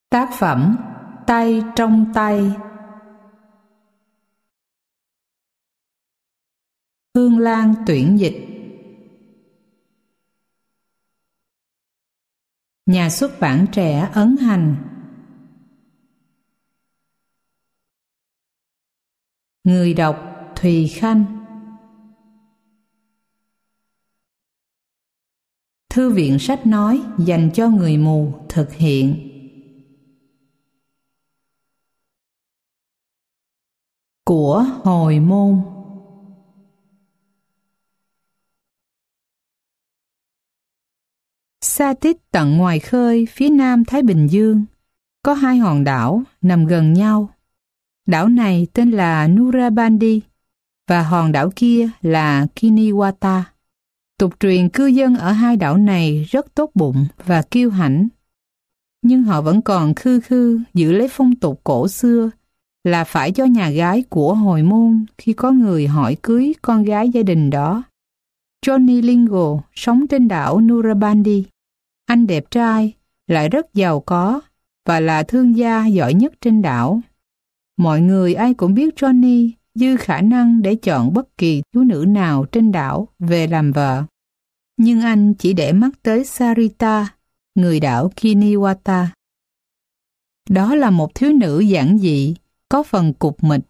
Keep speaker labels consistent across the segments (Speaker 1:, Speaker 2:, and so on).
Speaker 1: Tác phẩm Tay trong tay. Hương Lan tuyển dịch. Nhà xuất bản trẻ ấn hành. Người đọc Thùy Khanh. Thư viện sách nói dành cho người mù thực hiện. Của hồi môn. Xa tít tận ngoài khơi phía nam Thái Bình Dương, có hai hòn đảo nằm gần nhau. Đảo này tên là Nurabandi và hòn đảo kia là Kiniwata. Tục truyền cư dân ở hai đảo này rất tốt bụng và kiêu hãnh. Nhưng họ vẫn còn khư khư giữ lấy phong tục cổ xưa là phải cho nhà gái của hồi môn khi có người hỏi cưới con gái gia đình đó. Johnny Lingo sống trên đảo Nurabandi. Anh đẹp trai, lại rất giàu có và là thương gia giỏi nhất trên đảo. Mọi người ai cũng biết Johnny dư khả năng để chọn bất kỳ thiếu nữ nào trên đảo về làm vợ. Nhưng anh chỉ để mắt tới Sarita, người đảo Kiniwata. Đó là một thiếu nữ giản dị, có phần cục mịch.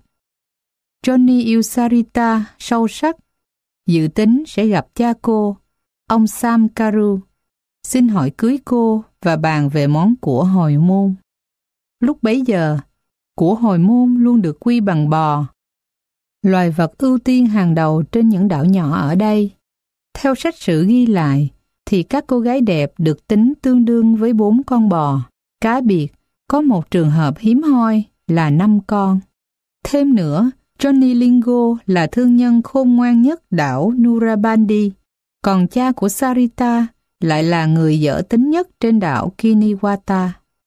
Speaker 1: Johnny yêu Sarita sâu sắc, dự tính sẽ gặp cha cô, ông Sam Carew, xin hỏi cưới cô và bàn về món của hồi môn. Lúc bấy giờ, của hồi môn luôn được quy bằng bò, loài vật ưu tiên hàng đầu trên những đảo nhỏ ở đây. Theo sách sử ghi lại, thì các cô gái đẹp được tính tương đương với 4 con bò. Cá biệt, có một trường hợp hiếm hoi là 5 con. Thêm nữa, Johnny Lingo là thương nhân khôn ngoan nhất đảo Nurabandi, còn cha của Sarita lại là người dở tính nhất trên đảo Kiniwata.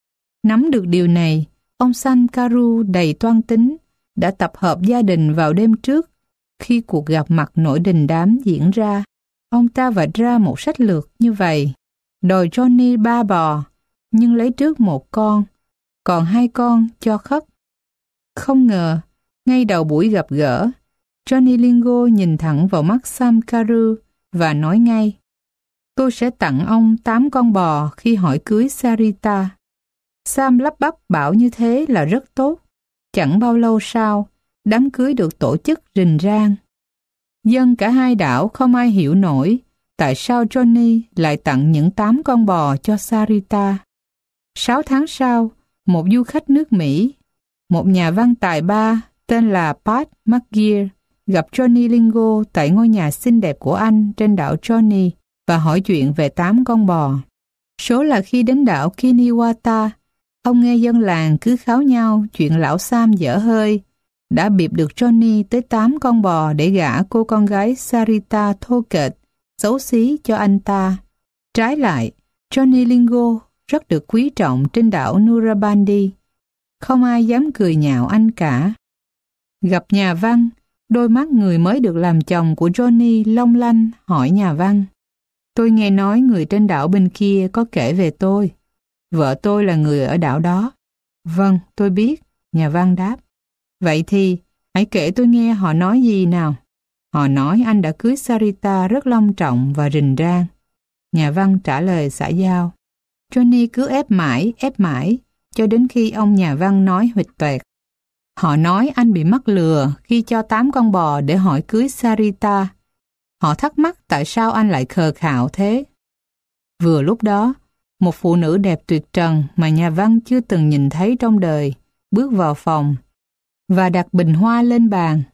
Speaker 1: Nắm được điều này, ông Sankaru đầy toan tính đã tập hợp gia đình vào đêm trước. Khi cuộc gặp mặt nổi đình đám diễn ra, ông ta vạch ra một sách lược như vậy: đòi Johnny 3 bò, nhưng lấy trước 1 con, còn 2 con cho khất. Không ngờ, ngay đầu buổi gặp gỡ, Johnny Lingo nhìn thẳng vào mắt Sam Carew và nói ngay: tôi sẽ tặng ông 8 con bò khi hỏi cưới Sarita. Sam lắp bắp bảo như thế là rất tốt. Chẳng bao lâu sau, đám cưới được tổ chức rình rang. Dân cả hai đảo không ai hiểu nổi tại sao Johnny lại tặng những 8 con bò cho Sarita. 6 tháng sau, một du khách nước Mỹ, một nhà văn tài ba tên là Pat McGeer, gặp Johnny Lingo tại ngôi nhà xinh đẹp của anh trên đảo Johnny và hỏi chuyện về 8 con bò. Số là khi đến đảo Kiniwata, ông nghe dân làng cứ kháo nhau chuyện lão Sam dở hơi, đã bịp được Johnny tới 8 con bò để gả cô con gái Sarita thô kệch, xấu xí cho anh ta. Trái lại, Johnny Lingo rất được quý trọng trên đảo Nurabandi. Không ai dám cười nhạo anh cả. Gặp nhà văn, đôi mắt người mới được làm chồng của Johnny long lanh hỏi nhà văn: tôi nghe nói người trên đảo bên kia có kể về tôi. Vợ tôi là người ở đảo đó. Vâng, tôi biết, nhà văn đáp. Vậy thì, hãy kể tôi nghe họ nói gì nào. Họ nói anh đã cưới Sarita rất long trọng và rình rang. Nhà văn trả lời xã giao. Johnny cứ ép mãi, cho đến khi ông nhà văn nói huỵch toẹt: họ nói anh bị mắc lừa khi cho 8 con bò để hỏi cưới Sarita. Họ thắc mắc tại sao anh lại khờ khạo thế. Vừa lúc đó, một phụ nữ đẹp tuyệt trần mà nhà văn chưa từng nhìn thấy trong đời bước vào phòng và đặt bình hoa lên bàn.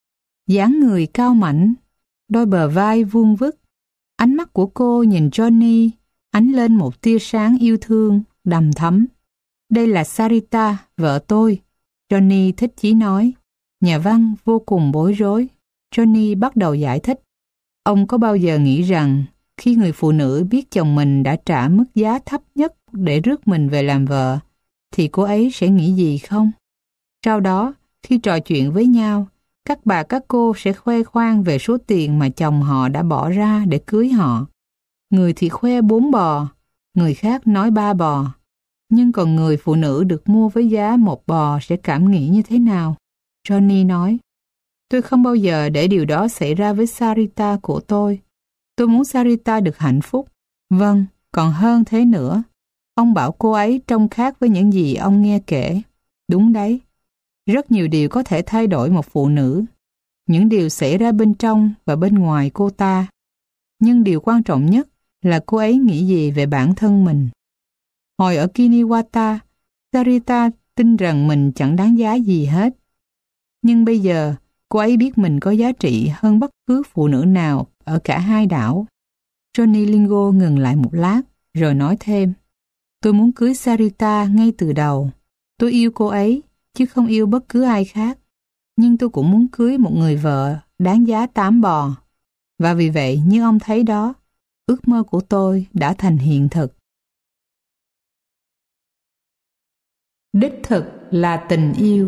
Speaker 1: Dáng người cao mảnh, đôi bờ vai vuông vức, ánh mắt của cô nhìn Johnny ánh lên một tia sáng yêu thương đằm thắm. Đây là Sarita, vợ tôi, Johnny thích chí nói. Nhà văn vô cùng bối rối. Johnny bắt đầu giải thích. Ông có bao giờ nghĩ rằng khi người phụ nữ biết chồng mình đã trả mức giá thấp nhất để rước mình về làm vợ, thì cô ấy sẽ nghĩ gì không? Sau đó, khi trò chuyện với nhau, các bà các cô sẽ khoe khoang về số tiền mà chồng họ đã bỏ ra để cưới họ. Người thì khoe 4 bò, người khác nói 3 bò. Nhưng còn người phụ nữ được mua với giá một bò sẽ cảm nghĩ như thế nào? Johnny nói, tôi không bao giờ để điều đó xảy ra với Sarita của tôi. Tôi muốn Sarita được hạnh phúc. Vâng, còn hơn thế nữa. Ông bảo cô ấy trông khác với những gì ông nghe kể. Đúng đấy. Rất nhiều điều có thể thay đổi một phụ nữ. Những điều xảy ra bên trong và bên ngoài cô ta. Nhưng điều quan trọng nhất là cô ấy nghĩ gì về bản thân mình. Hồi ở Kiniwata, Sarita tin rằng mình chẳng đáng giá gì hết. Nhưng bây giờ, cô ấy biết mình có giá trị hơn bất cứ phụ nữ nào ở cả hai đảo. Johnny Lingo ngừng lại một lát, rồi nói thêm. Tôi muốn cưới Sarita ngay từ đầu. Tôi yêu cô ấy, chứ không yêu bất cứ ai khác. Nhưng tôi cũng muốn cưới một người vợ đáng giá 8 bò. Và vì vậy, như ông thấy đó, ước mơ của tôi đã thành hiện thực. Đích thực là tình yêu.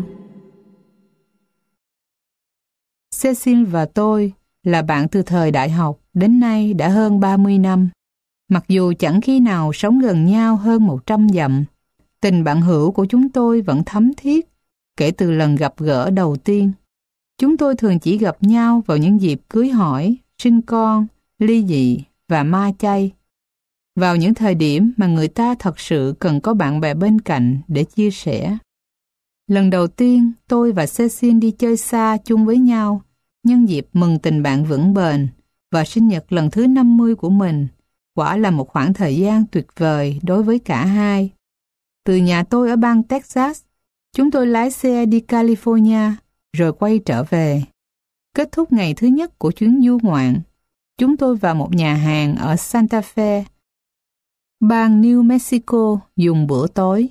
Speaker 1: Cecil và tôi là bạn từ thời đại học đến nay đã hơn 30 năm. Mặc dù chẳng khi nào sống gần nhau hơn 100 dặm, tình bạn hữu của chúng tôi vẫn thấm thiết kể từ lần gặp gỡ đầu tiên. Chúng tôi thường chỉ gặp nhau vào những dịp cưới hỏi, sinh con, ly dị và ma chay. Vào những thời điểm mà người ta thật sự cần có bạn bè bên cạnh để chia sẻ. Lần đầu tiên tôi và Cecil đi chơi xa chung với nhau nhân dịp mừng tình bạn vững bền và sinh nhật lần thứ 50 của mình, quả là một khoảng thời gian tuyệt vời đối với cả hai. Từ nhà tôi ở bang Texas, chúng tôi lái xe đi California rồi quay trở về. Kết thúc ngày thứ nhất của chuyến du ngoạn, chúng tôi vào một nhà hàng ở Santa Fe, bang New Mexico dùng bữa tối.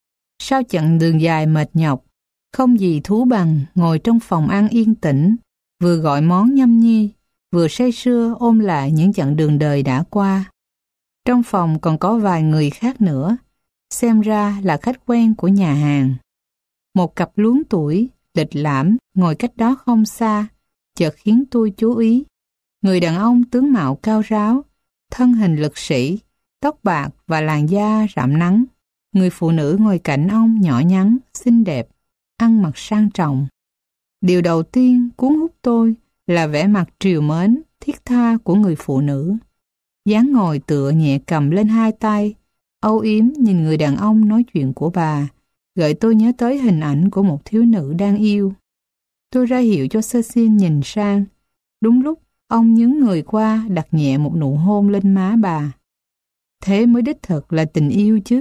Speaker 1: Sau chặng đường dài mệt nhọc, không gì thú bằng ngồi trong phòng ăn yên tĩnh, vừa gọi món nhâm nhi, vừa say sưa ôm lại những chặng đường đời đã qua. Trong phòng còn có vài người khác nữa, xem ra là khách quen của nhà hàng. Một cặp luống tuổi, lịch lãm, ngồi cách đó không xa, chợt khiến tôi chú ý. Người đàn ông tướng mạo cao ráo, thân hình lực sĩ, tóc bạc và làn da rám nắng. Người phụ nữ ngồi cạnh ông nhỏ nhắn, xinh đẹp, ăn mặc sang trọng. Điều đầu tiên cuốn hút tôi là vẻ mặt trìu mến, thiết tha của người phụ nữ. Dáng ngồi tựa nhẹ cầm lên hai tay, âu yếm nhìn người đàn ông nói chuyện của bà, gợi tôi nhớ tới hình ảnh của một thiếu nữ đang yêu. Tôi ra hiệu cho Cecil nhìn sang. Đúng lúc, ông nhướng người qua đặt nhẹ một nụ hôn lên má bà. Thế mới đích thực là tình yêu chứ.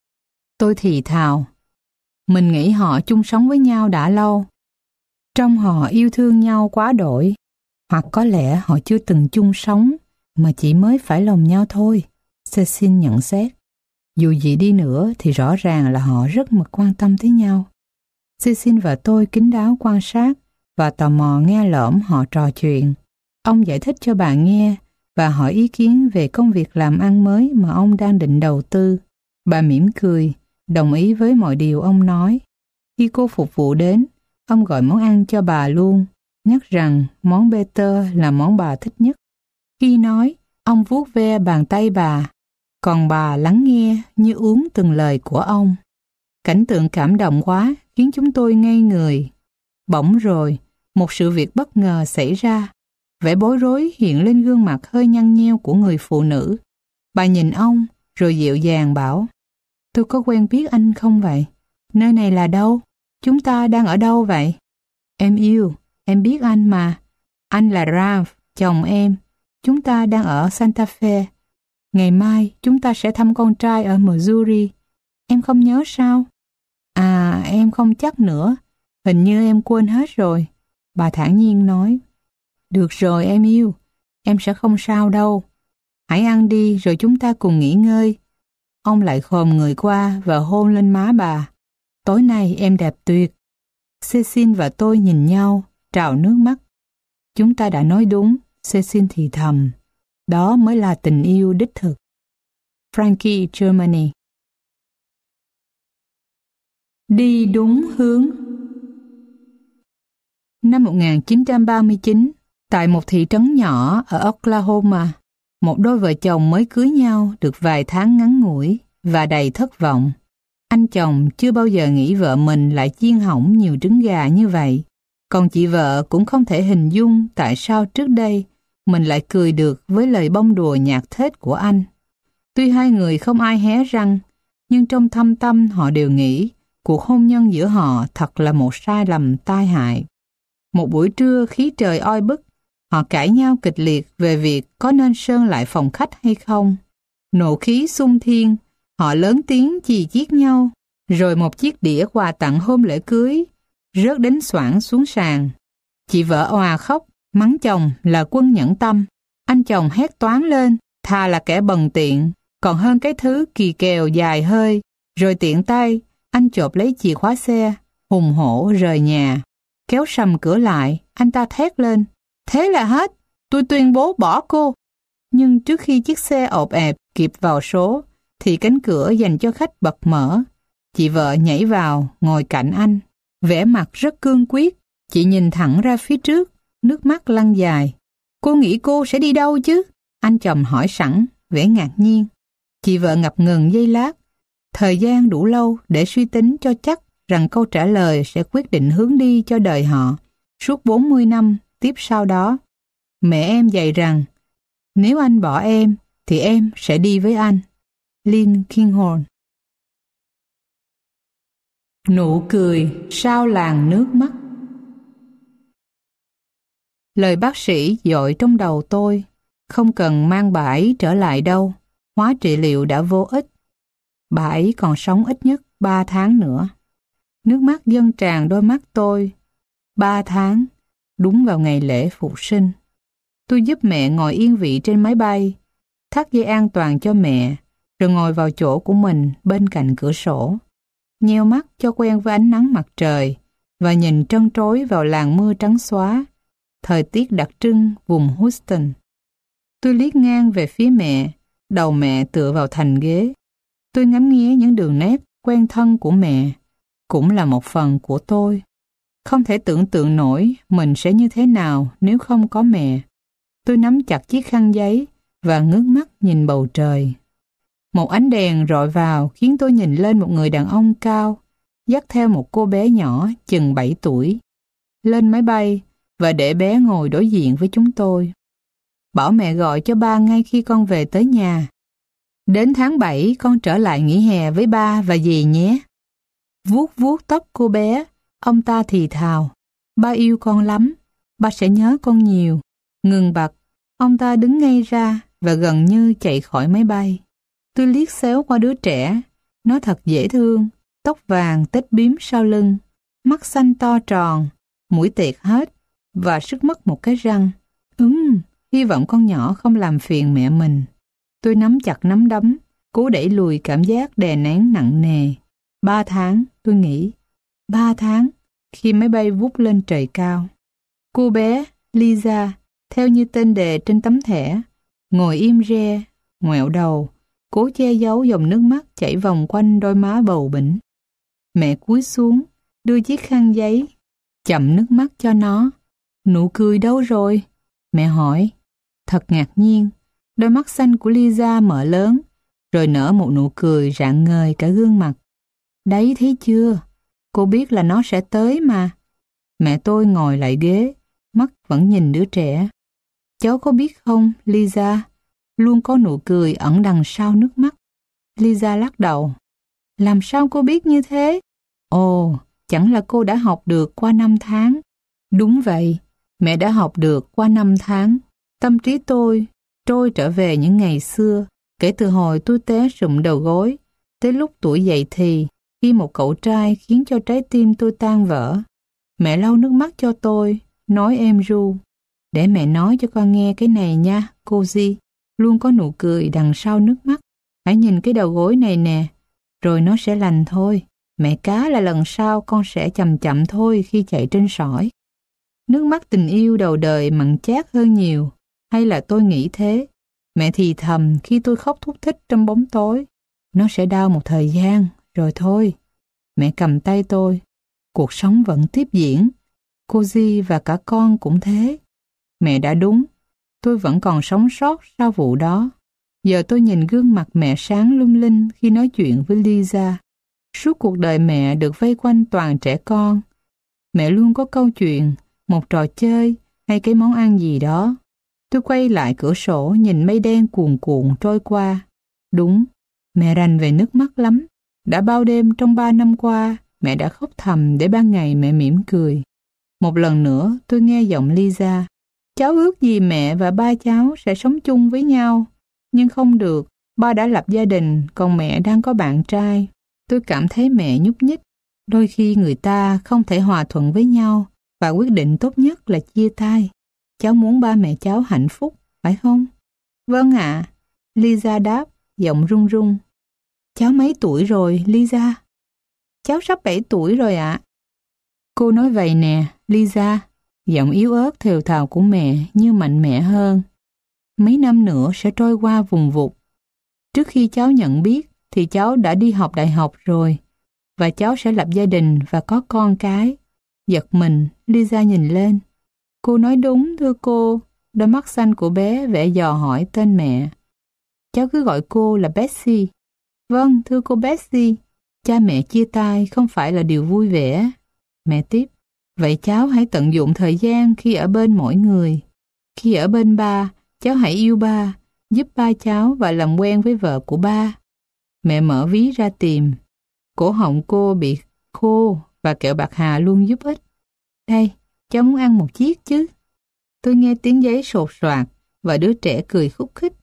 Speaker 1: Tôi thì thào. Mình nghĩ họ chung sống với nhau đã lâu. Trong họ yêu thương nhau quá đổi. Hoặc có lẽ họ chưa từng chung sống, mà chỉ mới phải lòng nhau thôi, Cecil nhận xét. Dù gì đi nữa thì rõ ràng là họ rất mực quan tâm tới nhau. Cecil và tôi kín đáo quan sát và tò mò nghe lỡm họ trò chuyện. Ông giải thích cho bà nghe và hỏi ý kiến về công việc làm ăn mới mà ông đang định đầu tư. Bà mỉm cười, đồng ý với mọi điều ông nói. Khi cô phục vụ đến, ông gọi món ăn cho bà luôn, nhắc rằng món bê-tơ là món bà thích nhất. Khi nói, ông vuốt ve bàn tay bà, còn bà lắng nghe như uống từng lời của ông. Cảnh tượng cảm động quá khiến chúng tôi ngây người. Bỗng rồi, một sự việc bất ngờ xảy ra. Vẻ bối rối hiện lên gương mặt hơi nhăn nheo của người phụ nữ. Bà nhìn ông, rồi dịu dàng bảo, tôi có quen biết anh không vậy? Nơi này là đâu? Chúng ta đang ở đâu vậy? Em yêu, em biết anh mà. Anh là Ralph, chồng em. Chúng ta đang ở Santa Fe. Ngày mai chúng ta sẽ thăm con trai ở Missouri. Em không nhớ sao? À, em không chắc nữa. Hình như em quên hết rồi. Bà thản nhiên nói. Được rồi em yêu, em sẽ không sao đâu. Hãy ăn đi rồi chúng ta cùng nghỉ ngơi. Ông lại khom người qua và hôn lên má bà. Tối nay em đẹp tuyệt. Cecil và tôi nhìn nhau, trào nước mắt. Chúng ta đã nói đúng, Cecil thì thầm. Đó mới là tình yêu đích thực. Frankie, Germany. Đi đúng hướng. Năm 1939, tại một thị trấn nhỏ ở Oklahoma, một đôi vợ chồng mới cưới nhau được vài tháng ngắn ngủi và đầy thất vọng Anh chồng chưa bao giờ nghĩ vợ mình lại chiên hỏng nhiều trứng gà như vậy. Còn chị vợ cũng không thể hình dung tại sao trước đây mình lại cười được với lời bông đùa nhạt thết của anh. Tuy hai người không ai hé răng, nhưng trong thâm tâm họ đều nghĩ cuộc hôn nhân giữa họ thật là một sai lầm tai hại. Một buổi trưa khí trời oi bức, họ cãi nhau kịch liệt về việc có nên sơn lại phòng khách hay không. Nộ khí xung thiên, họ lớn tiếng chì chiết nhau, rồi một chiếc đĩa quà tặng hôm lễ cưới rớt đến xoảng xuống sàn. Chị vợ òa khóc, mắng chồng là quân nhẫn tâm. Anh chồng hét toáng lên, thà là kẻ bần tiện, còn hơn cái thứ kỳ kèo dài hơi. Rồi tiện tay, anh chộp lấy chìa khóa xe, hùng hổ rời nhà. Kéo sầm cửa lại, anh ta thét lên, thế là hết, tôi tuyên bố bỏ cô. Nhưng trước khi chiếc xe ộp ẹp kịp vào số, thì cánh cửa dành cho khách bật mở. Chị vợ nhảy vào, ngồi cạnh anh, vẻ mặt rất cương quyết. Chị nhìn thẳng ra phía trước, nước mắt lăn dài. Cô nghĩ cô sẽ đi đâu chứ? Anh chồng hỏi sẵn, vẻ ngạc nhiên. Chị vợ ngập ngừng giây lát. Thời gian đủ lâu để suy tính cho chắc rằng câu trả lời sẽ quyết định hướng đi cho đời họ suốt 40 năm tiếp sau đó. Mẹ em dạy rằng, nếu anh bỏ em, thì em sẽ đi với anh. Lynn Kinghorn. Nụ cười sau làn nước mắt. Lời bác sĩ dội trong đầu tôi, không cần mang bà ấy trở lại đâu, hóa trị liệu đã vô ích. Bà ấy còn sống ít nhất 3 tháng nữa. Nước mắt dâng tràn đôi mắt tôi. 3 tháng, đúng vào ngày lễ phục sinh. Tôi giúp mẹ ngồi yên vị trên máy bay, thắt dây an toàn cho mẹ, rồi ngồi vào chỗ của mình bên cạnh cửa sổ. Nheo mắt cho quen với ánh nắng mặt trời và nhìn trân trối vào làn mưa trắng xóa, thời tiết đặc trưng vùng Houston. Tôi liếc ngang về phía mẹ, đầu mẹ tựa vào thành ghế. Tôi ngắm nghía những đường nét quen thân của mẹ, cũng là một phần của tôi. Không thể tưởng tượng nổi mình sẽ như thế nào nếu không có mẹ. Tôi nắm chặt chiếc khăn giấy và ngước mắt nhìn bầu trời. Một ánh đèn rọi vào khiến tôi nhìn lên một người đàn ông cao, dắt theo một cô bé nhỏ chừng 7 tuổi. Lên máy bay và để bé ngồi đối diện với chúng tôi. Bảo mẹ gọi cho ba ngay khi con về tới nhà. Đến tháng 7 con trở lại nghỉ hè với ba và dì nhé. Vuốt vuốt tóc cô bé, ông ta thì thào. Ba yêu con lắm, ba sẽ nhớ con nhiều. Ngừng bặt, ông ta đứng ngay ra và gần như chạy khỏi máy bay. Tôi liếc xéo qua đứa trẻ, nó thật dễ thương, tóc vàng tết bím sau lưng, mắt xanh to tròn, mũi tiệt hết và sứt mất một cái răng. Hy vọng con nhỏ không làm phiền mẹ mình. Tôi nắm chặt nắm đấm, cố đẩy lùi cảm giác đè nén nặng nề. 3 tháng, tôi nghĩ. 3 tháng, khi máy bay vút lên trời cao. Cô bé, Lisa, theo như tên đề trên tấm thẻ, ngồi im re, ngoẹo đầu, cố che giấu dòng nước mắt chảy vòng quanh đôi má bầu bĩnh. Mẹ cúi xuống, đưa chiếc khăn giấy, chậm nước mắt cho nó. Nụ cười đâu rồi? Mẹ hỏi. Thật ngạc nhiên, đôi mắt xanh của Lisa mở lớn, rồi nở một nụ cười rạng ngời cả gương mặt. Đấy thấy chưa, cô biết là nó sẽ tới mà. Mẹ tôi ngồi lại ghế, mắt vẫn nhìn đứa trẻ. Cháu có biết không, Lisa, luôn có nụ cười ẩn đằng sau nước mắt. Lisa lắc đầu. Làm sao cô biết như thế? Ồ, chẳng là cô đã học được qua 5 tháng. Đúng vậy, mẹ đã học được qua 5 tháng. Tâm trí tôi trôi trở về những ngày xưa, kể từ hồi tôi té rụng đầu gối, tới lúc tuổi dậy thì, khi một cậu trai khiến cho trái tim tôi tan vỡ. Mẹ lau nước mắt cho tôi, nói êm ru. Để mẹ nói cho con nghe cái này nha, cô Di. Luôn có nụ cười đằng sau nước mắt. Hãy nhìn cái đầu gối này nè, rồi nó sẽ lành thôi. Mẹ cá là lần sau con sẽ chậm chậm thôi khi chạy trên sỏi. Nước mắt tình yêu đầu đời mặn chát hơn nhiều. Hay là tôi nghĩ thế? Mẹ thì thầm khi tôi khóc thút thít trong bóng tối. Nó sẽ đau một thời gian, rồi thôi. Mẹ cầm tay tôi. Cuộc sống vẫn tiếp diễn. Cô Di và cả con cũng thế. Mẹ đã đúng. Tôi vẫn còn sống sót sau vụ đó. Giờ tôi nhìn gương mặt mẹ sáng lung linh khi nói chuyện với Lisa. Suốt cuộc đời mẹ được vây quanh toàn trẻ con. Mẹ luôn có câu chuyện, một trò chơi hay cái món ăn gì đó. Tôi quay lại cửa sổ nhìn mây đen cuồn cuộn trôi qua. Đúng, mẹ rành về nước mắt lắm. Đã bao đêm trong 3 năm qua, mẹ đã khóc thầm để ban ngày mẹ mỉm cười. Một lần nữa tôi nghe giọng Lisa. Cháu ước gì mẹ và ba cháu sẽ sống chung với nhau. Nhưng không được, ba đã lập gia đình, còn mẹ đang có bạn trai. Tôi cảm thấy mẹ nhúc nhích. Đôi khi người ta không thể hòa thuận với nhau và quyết định tốt nhất là chia tay. Cháu muốn ba mẹ cháu hạnh phúc, phải không? Vâng ạ, Lisa đáp, giọng run run. Cháu mấy tuổi rồi, Lisa? Cháu sắp 7 tuổi rồi ạ. Cô nói vậy nè, Lisa. Giọng yếu ớt thều thào của mẹ như mạnh mẽ hơn. Mấy năm nữa sẽ trôi qua vùng vụt. Trước khi cháu nhận biết thì cháu đã đi học đại học rồi. Và cháu sẽ lập gia đình và có con cái. Giật mình, Lisa nhìn lên. Cô nói đúng, thưa cô. Đôi mắt xanh của bé vẻ dò hỏi tên mẹ. Cháu cứ gọi cô là Betsy. Vâng, thưa cô Betsy. Cha mẹ chia tay không phải là điều vui vẻ. Mẹ tiếp. Vậy cháu hãy tận dụng thời gian khi ở bên mỗi người. Khi ở bên ba, cháu hãy yêu ba, giúp ba cháu và làm quen với vợ của ba. Mẹ mở ví ra tìm. Cổ họng cô bị khô và kẹo bạc hà luôn giúp ích. Đây, cháu muốn ăn một chiếc chứ? Tôi nghe tiếng giấy sột soạt và đứa trẻ cười khúc khích.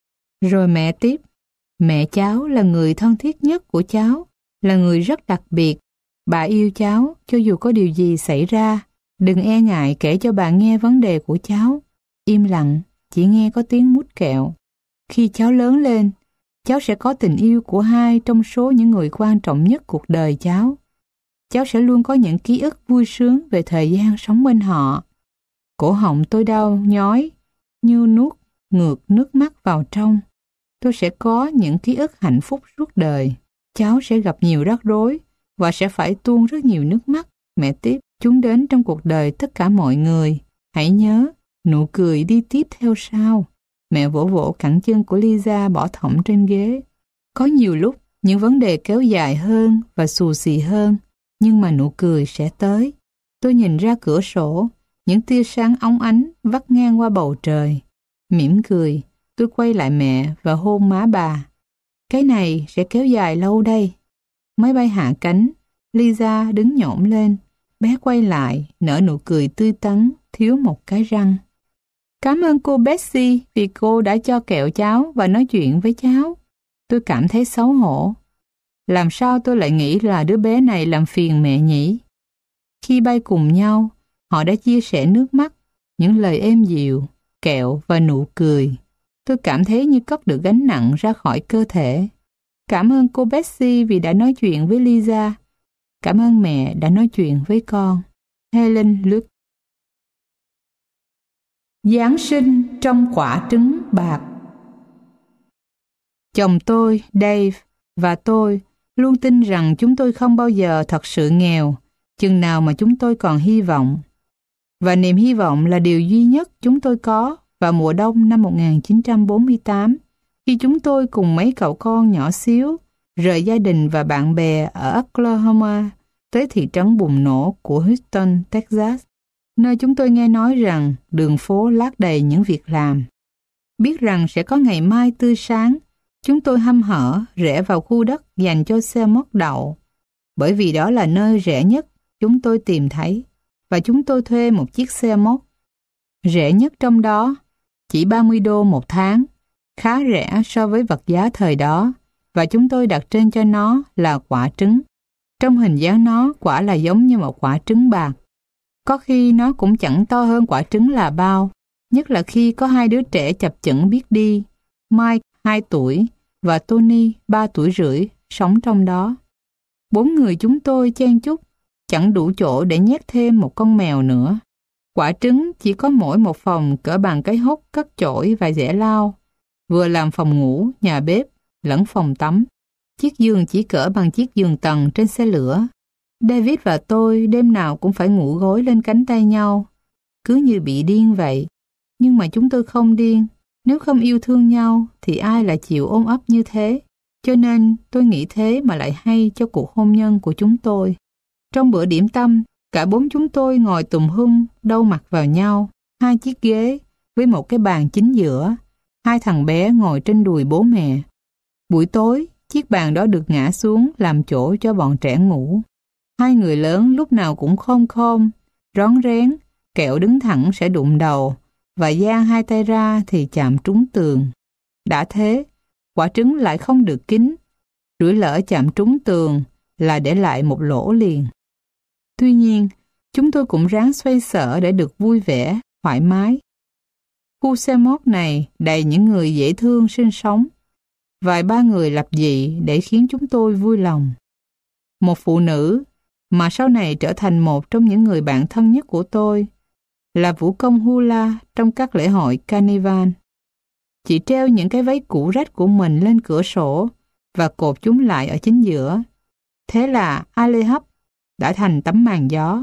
Speaker 1: Rồi mẹ tiếp. Mẹ cháu là người thân thiết nhất của cháu, là người rất đặc biệt. Bà yêu cháu cho dù có điều gì xảy ra. Đừng e ngại kể cho bà nghe vấn đề của cháu. Im lặng, chỉ nghe có tiếng mút kẹo. Khi cháu lớn lên, cháu sẽ có tình yêu của hai trong số những người quan trọng nhất cuộc đời cháu. Cháu sẽ luôn có những ký ức vui sướng về thời gian sống bên họ. Cổ họng tôi đau nhói, như nuốt ngược nước mắt vào trong. Tôi sẽ có những ký ức hạnh phúc suốt đời. Cháu sẽ gặp nhiều rắc rối và sẽ phải tuôn rất nhiều nước mắt. Mẹ tiếp, chúng đến trong cuộc đời tất cả mọi người. Hãy nhớ, nụ cười đi tiếp theo sau. Mẹ vỗ vỗ cẳng chân của Lisa bỏ thõng trên ghế. Có nhiều lúc, những vấn đề kéo dài hơn và xù xì hơn, nhưng mà nụ cười sẽ tới. Tôi nhìn ra cửa sổ, những tia sáng óng ánh vắt ngang qua bầu trời. Mỉm cười, tôi quay lại mẹ và hôn má bà. Cái này sẽ kéo dài lâu đây. Máy bay hạ cánh, Lisa đứng nhổm lên. Bé quay lại, nở nụ cười tươi tắn, thiếu một cái răng. Cảm ơn cô Betsy vì cô đã cho kẹo cháu và nói chuyện với cháu. Tôi cảm thấy xấu hổ. Làm sao tôi lại nghĩ là đứa bé này làm phiền mẹ nhỉ? Khi bay cùng nhau, họ đã chia sẻ nước mắt, những lời êm dịu, kẹo và nụ cười. Tôi cảm thấy như cất được gánh nặng ra khỏi cơ thể. Cảm ơn cô Betsy vì đã nói chuyện với Lisa. Cảm ơn mẹ đã nói chuyện với con. Helen Luke. Giáng sinh trong quả trứng bạc. Chồng tôi, Dave, và tôi luôn tin rằng chúng tôi không bao giờ thật sự nghèo, chừng nào mà chúng tôi còn hy vọng. Và niềm hy vọng là điều duy nhất chúng tôi có vào mùa đông năm 1948, khi chúng tôi cùng mấy cậu con nhỏ xíu rời gia đình và bạn bè ở Oklahoma tới thị trấn bùng nổ của Houston, Texas, nơi chúng tôi nghe nói rằng đường phố lát đầy những việc làm. Biết rằng sẽ có ngày mai tươi sáng, chúng tôi hăm hở rẽ vào khu đất dành cho xe móc đậu, bởi vì đó là nơi rẻ nhất chúng tôi tìm thấy, và chúng tôi thuê một chiếc xe móc. Rẻ nhất trong đó, chỉ 30 đô một tháng, khá rẻ so với vật giá thời đó, và chúng tôi đặt trên cho nó là quả trứng. Trong hình dáng nó quả là giống như một quả trứng bạc. Có khi nó cũng chẳng to hơn quả trứng là bao, nhất là khi có hai đứa trẻ chập chững biết đi, Mike 2 tuổi và Tony 3 tuổi rưỡi sống trong đó. 4 người chúng tôi chen chúc, chẳng đủ chỗ để nhét thêm một con mèo nữa. Quả trứng chỉ có mỗi một phòng cỡ bằng cái hốc cất chổi và giẻ lao, vừa làm phòng ngủ, nhà bếp, lẫn phòng tắm. Chiếc giường chỉ cỡ bằng chiếc giường tầng trên xe lửa. David và tôi đêm nào cũng phải ngủ gối lên cánh tay nhau, cứ như bị điên vậy. Nhưng mà chúng tôi không điên. Nếu không yêu thương nhau thì ai lại chịu ôm ấp như thế? Cho nên tôi nghĩ thế mà lại hay cho cuộc hôn nhân của chúng tôi. Trong bữa điểm tâm, cả bốn chúng tôi ngồi tùm hum, đâu mặt vào nhau, hai chiếc ghế với một cái bàn chính giữa, hai thằng bé ngồi trên đùi bố mẹ. Buổi tối, chiếc bàn đó được ngã xuống làm chỗ cho bọn trẻ ngủ. Hai người lớn lúc nào cũng khom khom, rón rén, kẻo đứng thẳng sẽ đụng đầu, và dang hai tay ra thì chạm trúng tường. Đã thế, quả trứng lại không được kín, rủi lỡ chạm trúng tường là để lại một lỗ liền. Tuy nhiên, chúng tôi cũng ráng xoay sở để được vui vẻ, thoải mái. Khu xe mốt này đầy những người dễ thương sinh sống. Vài ba người lập dị để khiến chúng tôi vui lòng. Một phụ nữ mà sau này trở thành một trong những người bạn thân nhất của tôi là vũ công hula trong các lễ hội carnival. Chị treo những cái váy cũ rách của mình lên cửa sổ và cột chúng lại ở chính giữa. Thế là alley hấp đã thành tấm màn gió.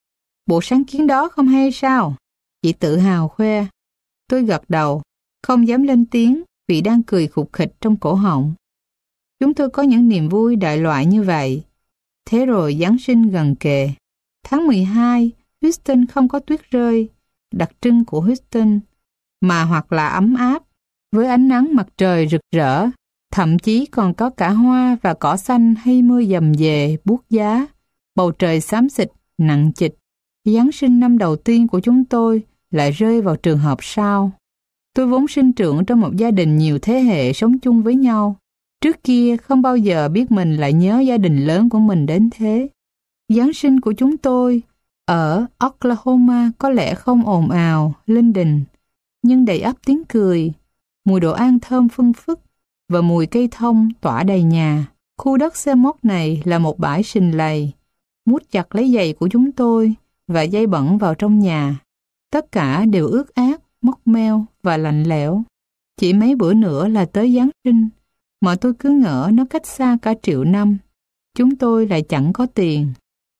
Speaker 1: Bộ sáng kiến đó không hay sao? Chị tự hào khoe. Tôi gật đầu, không dám lên tiếng vì đang cười khục khịch trong cổ họng. Chúng tôi có những niềm vui đại loại như vậy. Thế rồi Giáng sinh gần kề. Tháng 12, Houston không có tuyết rơi, đặc trưng của Houston, mà hoặc là ấm áp, với ánh nắng mặt trời rực rỡ, thậm chí còn có cả hoa và cỏ xanh hay mưa dầm dề, buốt giá, bầu trời xám xịt, nặng trịch. Giáng sinh năm đầu tiên của chúng tôi lại rơi vào trường hợp sau. Tôi vốn sinh trưởng trong một gia đình nhiều thế hệ sống chung với nhau. Trước kia không bao giờ biết mình lại nhớ gia đình lớn của mình đến thế. Giáng sinh của chúng tôi ở Oklahoma có lẽ không ồn ào, linh đình, nhưng đầy ắp tiếng cười, mùi đồ ăn thơm phưng phức và mùi cây thông tỏa đầy nhà. Khu đất xe mốt này là một bãi sình lầy, mút chặt lấy giày của chúng tôi và dây bẩn vào trong nhà. Tất cả đều ướt át, mốc meo và lạnh lẽo. Chỉ mấy bữa nữa là tới Giáng sinh, mà tôi cứ ngỡ nó cách xa cả triệu năm. Chúng tôi lại chẳng có tiền.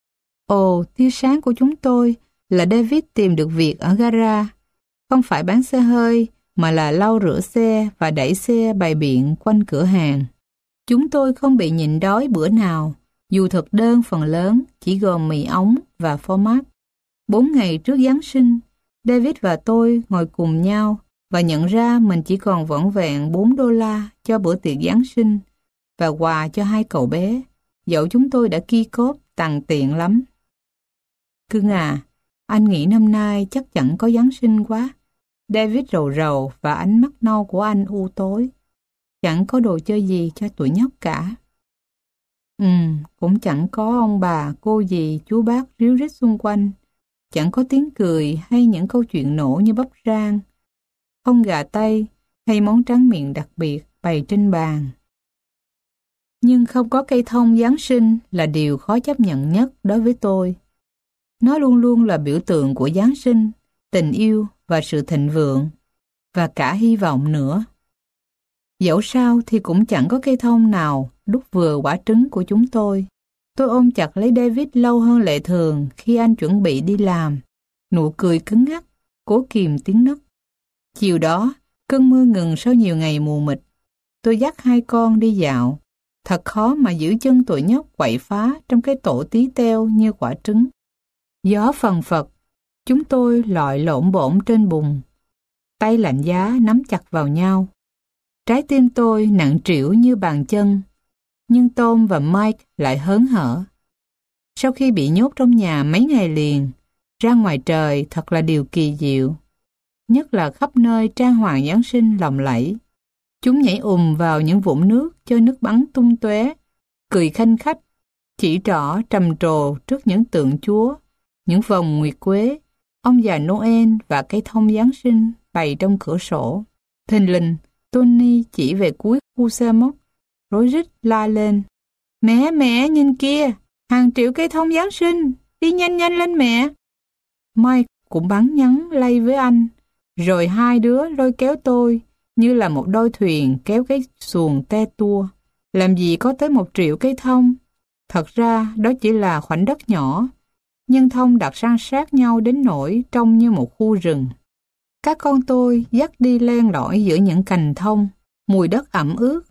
Speaker 1: Ồ, tia sáng của chúng tôi là David tìm được việc ở gara. Không phải bán xe hơi, mà là lau rửa xe và đẩy xe bày biện quanh cửa hàng. Chúng tôi không bị nhịn đói bữa nào, dù thực đơn phần lớn chỉ gồm mì ống và phô mát. 4 ngày trước Giáng sinh, David và tôi ngồi cùng nhau và nhận ra mình chỉ còn vỏn vẹn $4 cho bữa tiệc Giáng sinh và quà cho hai cậu bé, dẫu chúng tôi đã ki cóp tằn tiện lắm. Cưng à, anh nghĩ năm nay chắc chẳng có Giáng sinh quá. David rầu rầu và ánh mắt nâu của anh u tối. Chẳng có đồ chơi gì cho tụi nhóc cả. Cũng chẳng có ông bà, cô dì, chú bác ríu rít xung quanh. Chẳng có tiếng cười hay những câu chuyện nổ như bắp rang. Không gà tây hay món tráng miệng đặc biệt bày trên bàn. Nhưng không có cây thông Giáng sinh là điều khó chấp nhận nhất đối với tôi. Nó luôn luôn là biểu tượng của Giáng sinh, tình yêu và sự thịnh vượng, và cả hy vọng nữa. Dẫu sao thì cũng chẳng có cây thông nào đúc vừa quả trứng của chúng tôi. Tôi ôm chặt lấy David lâu hơn lệ thường khi anh chuẩn bị đi làm. Nụ cười cứng ngắc, cố kìm tiếng nấc. Chiều đó, cơn mưa ngừng sau nhiều ngày mù mịt. Tôi dắt hai con đi dạo. Thật khó mà giữ chân tụi nhóc quậy phá trong cái tổ tí teo như quả trứng. Gió phần phật, chúng tôi lội lộn bộn trên bùn. Tay lạnh giá nắm chặt vào nhau. Trái tim tôi nặng trĩu như bàn chân. Nhưng Tom và Mike lại hớn hở. Sau khi bị nhốt trong nhà mấy ngày liền, ra ngoài trời thật là điều kỳ diệu. Nhất là khắp nơi trang hoàng Giáng sinh lộng lẫy. Chúng nhảy vào những vũng nước cho nước bắn tung tóe, cười khanh khách, chỉ trỏ trầm trồ trước những tượng Chúa, những vòng nguyệt quế, ông già Noel và cây thông Giáng sinh bày trong cửa sổ. Thình lình, Tony chỉ về cuối khu xe mốc, rối rít la lên. Mẹ, nhìn kia, hàng triệu cây thông Giáng sinh, đi nhanh nhanh lên mẹ. Mike cũng bắn nhắn lay với anh, rồi hai đứa lôi kéo tôi như là một đôi thuyền kéo cái xuồng te tua. Làm gì có tới 1 triệu cây thông. Thật ra đó chỉ là khoảnh đất nhỏ, nhưng thông đặt san sát nhau đến nỗi trông như một khu rừng. Các con tôi dắt đi len lỏi giữa những cành thông, mùi đất ẩm ướt,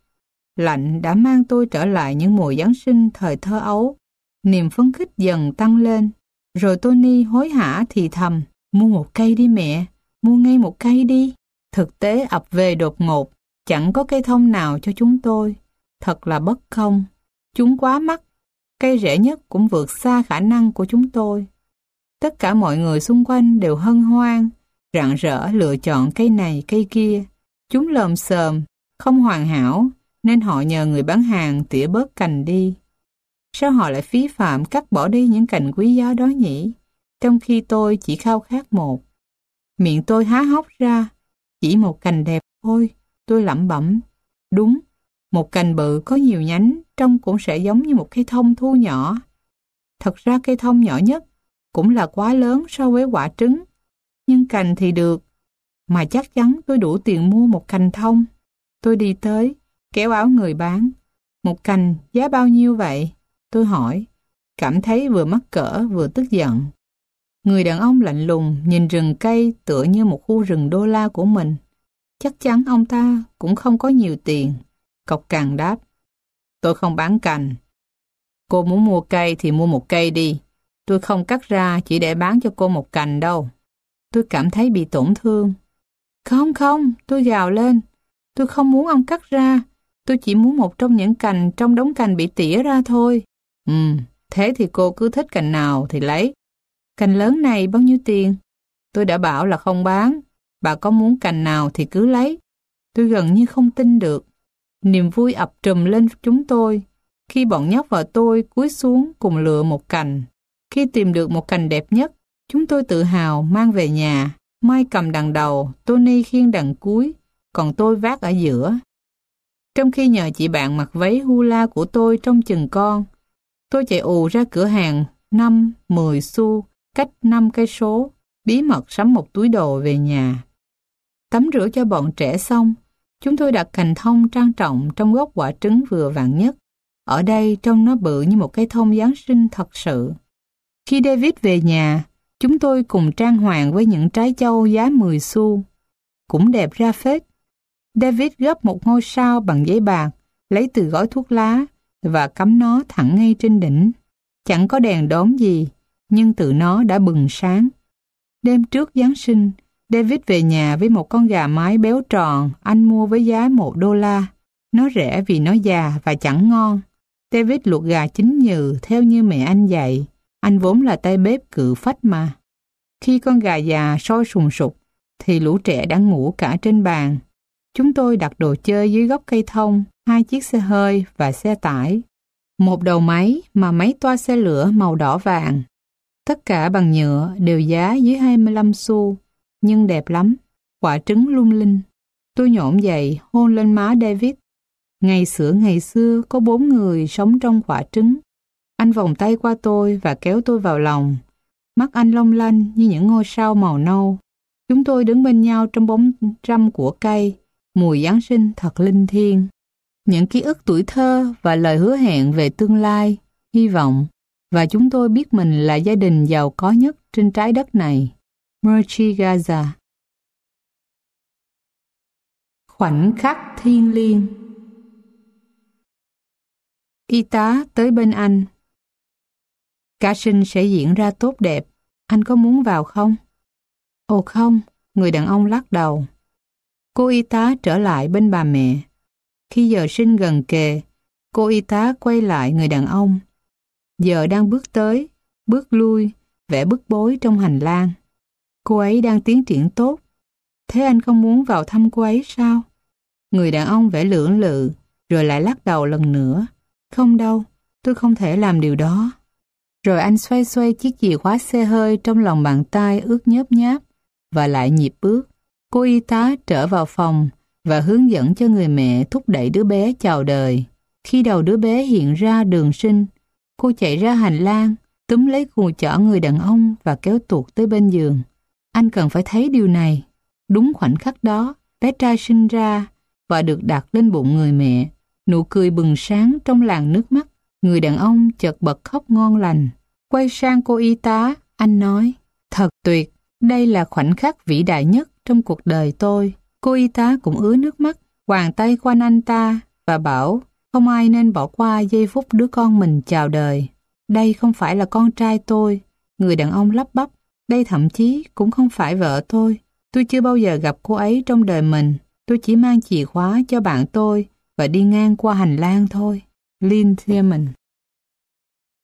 Speaker 1: lạnh đã mang tôi trở lại những mùa Giáng sinh thời thơ ấu. Niềm phấn khích dần tăng lên. Rồi Tony hối hả thì thầm, mua một cây đi mẹ, mua ngay một cây đi. Thực tế ập về đột ngột, chẳng có cây thông nào cho chúng tôi. Thật là bất công. Chúng quá mắc. Cây rẻ nhất cũng vượt xa khả năng của chúng tôi. Tất cả mọi người xung quanh đều hân hoan, rạng rỡ lựa chọn cây này cây kia. Chúng lồm xồm, không hoàn hảo, nên họ nhờ người bán hàng tỉa bớt cành đi. Sao họ lại phí phạm cắt bỏ đi những cành quý giá đó nhỉ? Trong khi tôi chỉ khao khát một. Miệng tôi há hốc ra, chỉ một cành đẹp thôi, tôi lẩm bẩm. Đúng, một cành bự có nhiều nhánh, trông cũng sẽ giống như một cây thông thu nhỏ. Thật ra cây thông nhỏ nhất cũng là quá lớn so với quả trứng. Nhưng cành thì được, mà chắc chắn tôi đủ tiền mua một cành thông. Tôi đi tới, kéo áo người bán. Một cành giá bao nhiêu vậy? Tôi hỏi, cảm thấy vừa mắc cỡ vừa tức giận. Người đàn ông lạnh lùng nhìn rừng cây tựa như một khu rừng đô la của mình. Chắc chắn ông ta cũng không có nhiều tiền. Cộc cằn đáp, tôi không bán cành. Cô muốn mua cây thì mua một cây đi. Tôi không cắt ra chỉ để bán cho cô một cành đâu. Tôi cảm thấy bị tổn thương. Không, tôi gào lên. Tôi không muốn ông cắt ra. Tôi chỉ muốn một trong những cành trong đống cành bị tỉa ra thôi. Thế thì cô cứ thích cành nào thì lấy. Cành lớn này bao nhiêu tiền? Tôi đã bảo là không bán. Bà có muốn cành nào thì cứ lấy. Tôi gần như không tin được. Niềm vui ập trùm lên chúng tôi khi bọn nhóc và tôi cúi xuống cùng lựa một cành. Khi tìm được một cành đẹp nhất, chúng tôi tự hào mang về nhà. Mai cầm đằng đầu, Tony khiêng đằng cuối, còn tôi vác ở giữa. Trong khi nhờ chị bạn mặc váy hula của tôi trông chừng con, tôi chạy ù ra cửa hàng 5-10 xu, cách 5 cây số, bí mật sắm một túi đồ về nhà. Tắm rửa cho bọn trẻ xong, chúng tôi đặt cành thông trang trọng trong gốc quả trứng vừa vặn nhất. Ở đây trông nó bự như một cây thông Giáng sinh thật sự. Khi David về nhà, chúng tôi cùng trang hoàng với những trái châu giá 10 xu. Cũng đẹp ra phết. David gấp một ngôi sao bằng giấy bạc, lấy từ gói thuốc lá và cắm nó thẳng ngay trên đỉnh. Chẳng có đèn đóm gì, nhưng tự nó đã bừng sáng. Đêm trước Giáng sinh, David về nhà với một con gà mái béo tròn anh mua với giá $1. Nó rẻ vì nó già và chẳng ngon. David luộc gà chín nhừ theo như mẹ anh dạy. Anh vốn là tay bếp cự phách mà. Khi con gà già sôi sùng sục, thì lũ trẻ đã ngủ cả trên bàn. Chúng tôi đặt đồ chơi dưới gốc cây thông, 2 chiếc xe hơi và xe tải. Một đầu máy mà máy toa xe lửa màu đỏ vàng. Tất cả bằng nhựa đều giá dưới 25 xu, nhưng đẹp lắm, quả trứng lung linh. Tôi nhổm dậy hôn lên má David. Ngày xưa có 4 người sống trong quả trứng. Anh vòng tay qua tôi và kéo tôi vào lòng. Mắt anh long lanh như những ngôi sao màu nâu. Chúng tôi đứng bên nhau trong bóng râm của cây. Mùi Giáng sinh thật linh thiêng. Những ký ức tuổi thơ và lời hứa hẹn về tương lai, hy vọng. Và chúng tôi biết mình là gia đình giàu có nhất trên trái đất này. Merchi Gaza. Khoảnh khắc thiêng liêng. Y tá tới bên anh. Ca sinh sẽ diễn ra tốt đẹp. Anh có muốn vào không? Ồ không, người đàn ông lắc đầu. Cô y tá trở lại bên bà mẹ. Khi giờ sinh gần kề, cô y tá quay lại người đàn ông. Giờ đang bước tới, bước lui, vẻ bức bối trong hành lang. Cô ấy đang tiến triển tốt. Thế anh không muốn vào thăm cô ấy sao? Người đàn ông vẻ lưỡng lự, rồi lại lắc đầu lần nữa. Không đâu, tôi không thể làm điều đó. Rồi anh xoay xoay chiếc chìa khóa xe hơi trong lòng bàn tay ướt nhớp nháp và lại nhịp bước. Cô y tá trở vào phòng và hướng dẫn cho người mẹ thúc đẩy đứa bé chào đời. Khi đầu đứa bé hiện ra đường sinh, cô chạy ra hành lang, túm lấy cùi chỏ người đàn ông và kéo tuột tới bên giường. Anh cần phải thấy điều này. Đúng khoảnh khắc đó, bé trai sinh ra và được đặt lên bụng người mẹ. Nụ cười bừng sáng trong làn nước mắt. Người đàn ông chợt bật khóc ngon lành. Quay sang cô y tá, anh nói, thật tuyệt, đây là khoảnh khắc vĩ đại nhất trong cuộc đời tôi. Cô y tá cũng ứa nước mắt, quàng tay quanh anh ta và bảo không ai nên bỏ qua giây phút đứa con mình chào đời. Đây không phải là con trai tôi, người đàn ông lắp bắp. Đây thậm chí cũng không phải vợ tôi. Tôi chưa bao giờ gặp cô ấy trong đời mình. Tôi chỉ mang chìa khóa cho bạn tôi và đi ngang qua hành lang thôi. Lynn Thierman.